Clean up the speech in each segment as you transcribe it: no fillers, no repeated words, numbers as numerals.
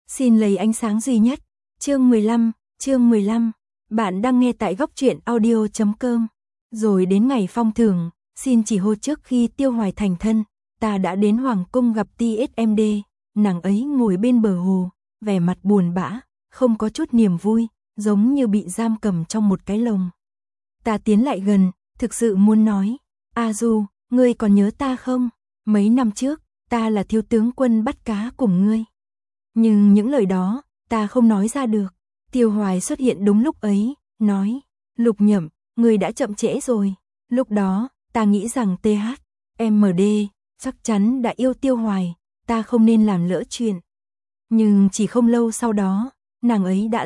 Xin lấy ánh sáng duy nhất. Chương 15. Bạn đang nghe tại góc truyện audio.com. Rồi đến ngày phong thưởng, xin chỉ hô trước khi Tiêu Hoài thành thân, ta đã đến Hoàng cung gặp TSMD, nàng ấy ngồi bên bờ hồ, vẻ mặt buồn bã, không có chút niềm vui, giống như bị giam cầm trong một cái lồng. Ta tiến lại gần, thực sự muốn nói, A Du, ngươi còn nhớ ta không? Mấy năm trước, ta là thiếu tướng quân bắt cá cùng ngươi. Nhưng những lời đó, ta không nói ra được. Tiêu Hoài xuất hiện đúng lúc ấy, nói, Lục Nhậm, ngươi đã chậm trễ rồi. Lúc đó, ta nghĩ rằng THMD chắc chắn đã yêu Tiêu Hoài, ta không nên làm lỡ chuyện. Nhưng chỉ không lâu sau đó, nàng ấy đã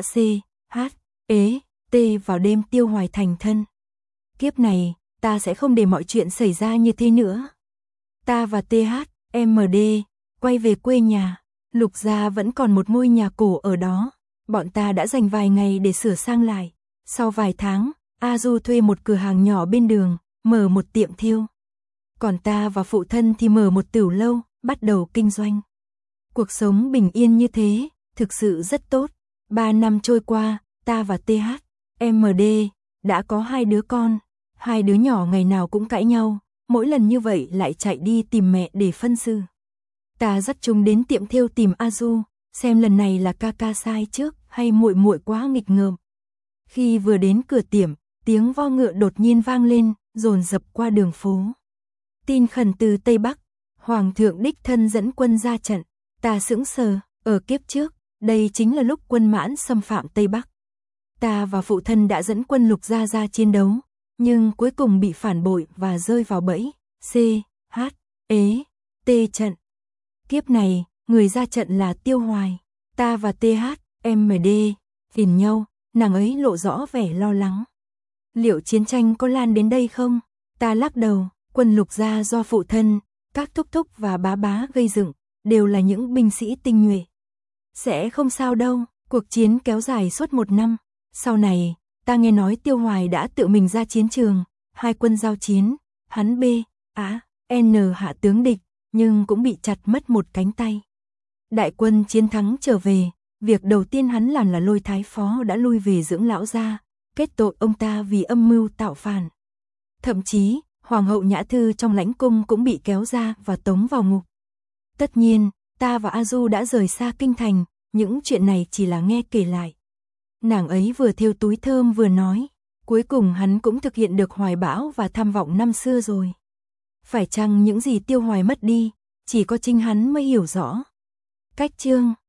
vào đêm Tiêu Hoài thành thân. Kiếp này, ta sẽ không để mọi chuyện xảy ra như thế nữa. Ta và THMD quay về quê nhà. Lục gia vẫn còn một ngôi nhà cổ ở đó. Bọn ta đã dành vài ngày để sửa sang lại. Sau vài tháng, A Du thuê một cửa hàng nhỏ bên đường, mở một tiệm thêu. Còn ta và phụ thân thì mở một tửu lâu, bắt đầu kinh doanh. Cuộc sống bình yên như thế, thực sự rất tốt. 3 năm trôi qua, ta và THMD đã có 2 đứa con. 2 đứa nhỏ ngày nào cũng cãi nhau, mỗi lần như vậy lại chạy đi tìm mẹ để phân xử. Ta dắt chúng đến tiệm thêu tìm A Du, xem lần này là ca ca sai trước hay muội muội quá nghịch ngợm. Khi vừa đến cửa tiệm, tiếng vo ngựa đột nhiên vang lên, dồn dập qua đường phố. Tin khẩn từ Tây Bắc, Hoàng thượng đích thân dẫn quân ra trận. Ta sững sờ, ở kiếp trước, đây chính là lúc quân Mãn xâm phạm Tây Bắc. Ta và phụ thân đã dẫn quân Lục gia ra chiến đấu, nhưng cuối cùng bị phản bội và rơi vào bẫy CHT trận. Kiếp này, người ra trận là Tiêu Hoài. Ta và THMD nhìn nhau, nàng ấy lộ rõ vẻ lo lắng. Liệu chiến tranh có lan đến đây không? Ta lắc đầu, quân Lục gia do phụ thân, các thúc thúc và bá bá gây dựng, đều là những binh sĩ tinh nhuệ. Sẽ không sao đâu, cuộc chiến kéo dài suốt 1 năm. Sau này, ta nghe nói Tiêu Hoài đã tự mình ra chiến trường, 2 quân giao chiến, hắn hạ tướng địch, nhưng cũng bị chặt mất một cánh tay. Đại quân chiến thắng trở về, việc đầu tiên hắn làm là lôi thái phó đã lui về dưỡng lão gia, kết tội ông ta vì âm mưu tạo phản. Thậm chí, Hoàng hậu Nhã Thư trong lãnh cung cũng bị kéo ra và tống vào ngục. Tất nhiên, ta và A Du đã rời xa kinh thành, những chuyện này chỉ là nghe kể lại. Nàng ấy vừa thêu túi thơm vừa nói, cuối cùng hắn cũng thực hiện được hoài bão và tham vọng năm xưa rồi. Phải chăng những gì Tiêu Hoài mất đi, chỉ có chính hắn mới hiểu rõ. Cách chương